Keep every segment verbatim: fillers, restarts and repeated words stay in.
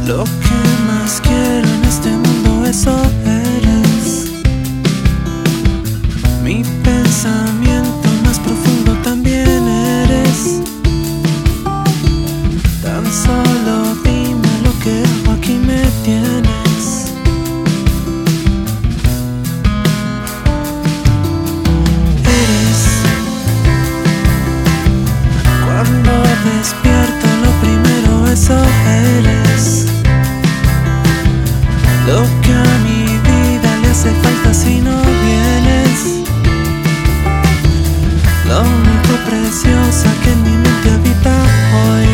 Lo que más quiero en este mundo, eso eres. Mi pensamiento más profundo también eres. Tan solo dime lo que hago, aquí me tienes. Eres. Cuando despierto lo primero, eso eres. Lo que a mi vida le hace falta si no vienes. Lo único preciosa que en mi mente habita hoy.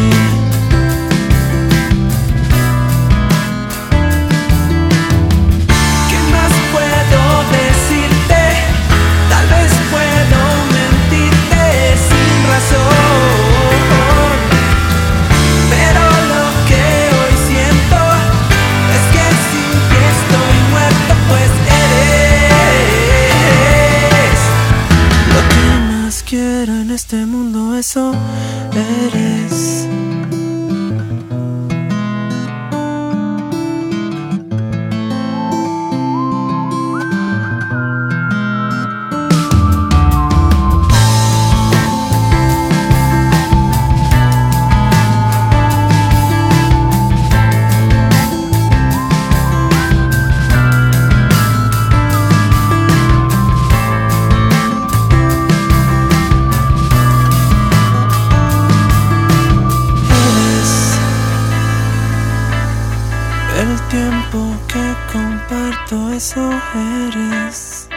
¿Qué más puedo decirte? Tal vez puedo mentirte sin razón, pero lo que hoy siento es que sin ti estoy muerto, pues eres. Lo que más quiero en este mundo, eso eres. El tiempo que comparto, eso eres.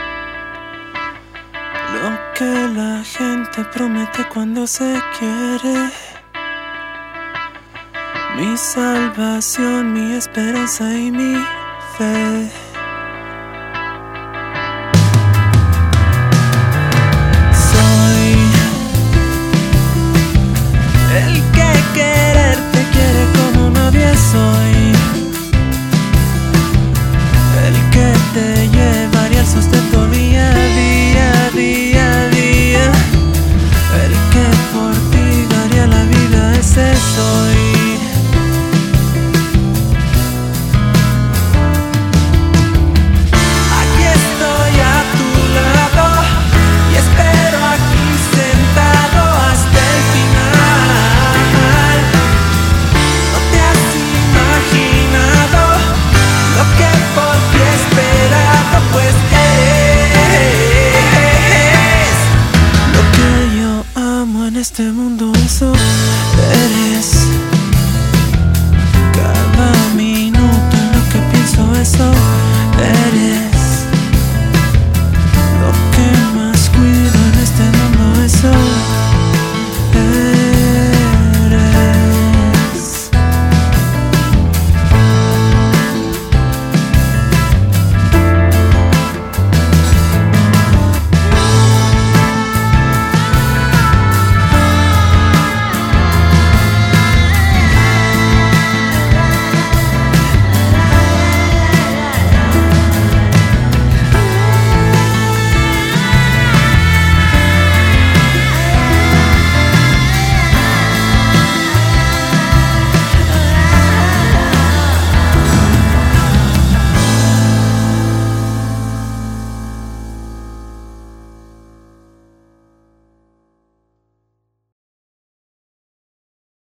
Lo que la gente promete cuando se quiere. Mi salvación, mi esperanza y mi fe.